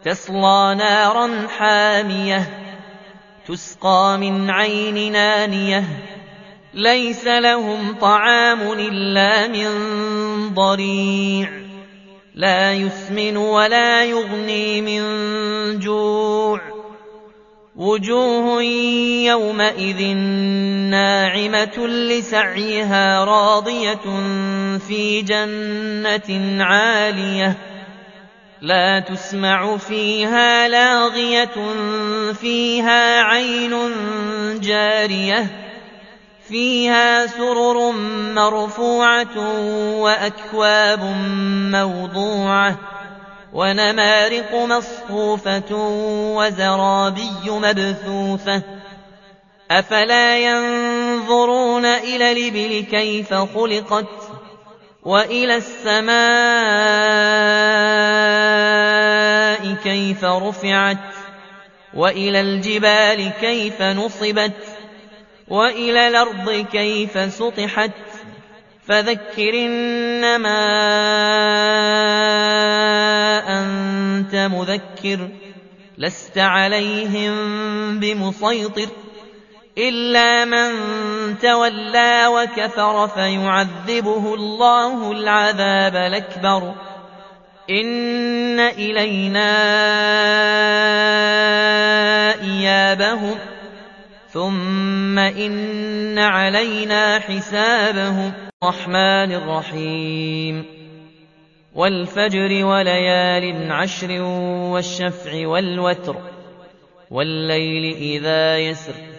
تَصْلَىٰ نَارًا حَامِيَةً تُسْقَىٰ مِنْ عَيْنٍ آنِيَةٍ لَيْسَ لَهُمْ طَعَامٌ إِلَّا مِن ضَرِيعٍ لَّا يُسْمِنُ وَلَا يُغْنِي مِن جُوعٍ وُجُوهٌ يَوْمَئِذٍ نَّاعِمَةٌ لِّسَعْيِهَا رَاضِيَةٌ فِي جَنَّةٍ عَالِيَةٍ لَّا تَسْمَعُ فِيهَا لَاغِيَةً فِيهَا عَيْنٌ جَارِيَةٌ فِيهَا سُرُرٌ مَّرْفُوعَةٌ وَأَكْوَابٌ مَّوْضُوعَةٌ وَنَمَارِقُ مَصْفُوفَةٌ وَزَرَابِيُّ مَبْثُوثَةٌ أَفَلَا يَنظُرُونَ إِلَى الْإِبِلِ كَيْفَ خُلِقَتْ وَإِلَى السَّمَاءِ كَيْفَ رُفِعَتْ وَإِلَى الْجِبَالِ كَيْفَ نُصِبَتْ وَإِلَى الْأَرْضِ كَيْفَ سُطِحَتْ فَذَكِّرْ إِنَّمَا أَنتَ مُذَكِّرٌ لَّسْتَ عَلَيْهِم بِمُصَيْطِرٍ إِلَّا مَن تَوَلَّىٰ وَكَفَرَ فَيُعَذِّبُهُ اللَّهُ الْعَذَابَ الْأَكْبَرَ إِنَّ إِلَيْنَا إِيَابَهُمْ ثُمَّ إِنَّ عَلَيْنَا حِسَابَهُمْ الرَّحْمَٰنِ الرَّحِيمِ وَالْفَجْرِ وَلَيَالٍ عَشْرٍ وَالشَّفْعِ وَالْوَتْرِ وَاللَّيْلِ إِذَا يَسْرِ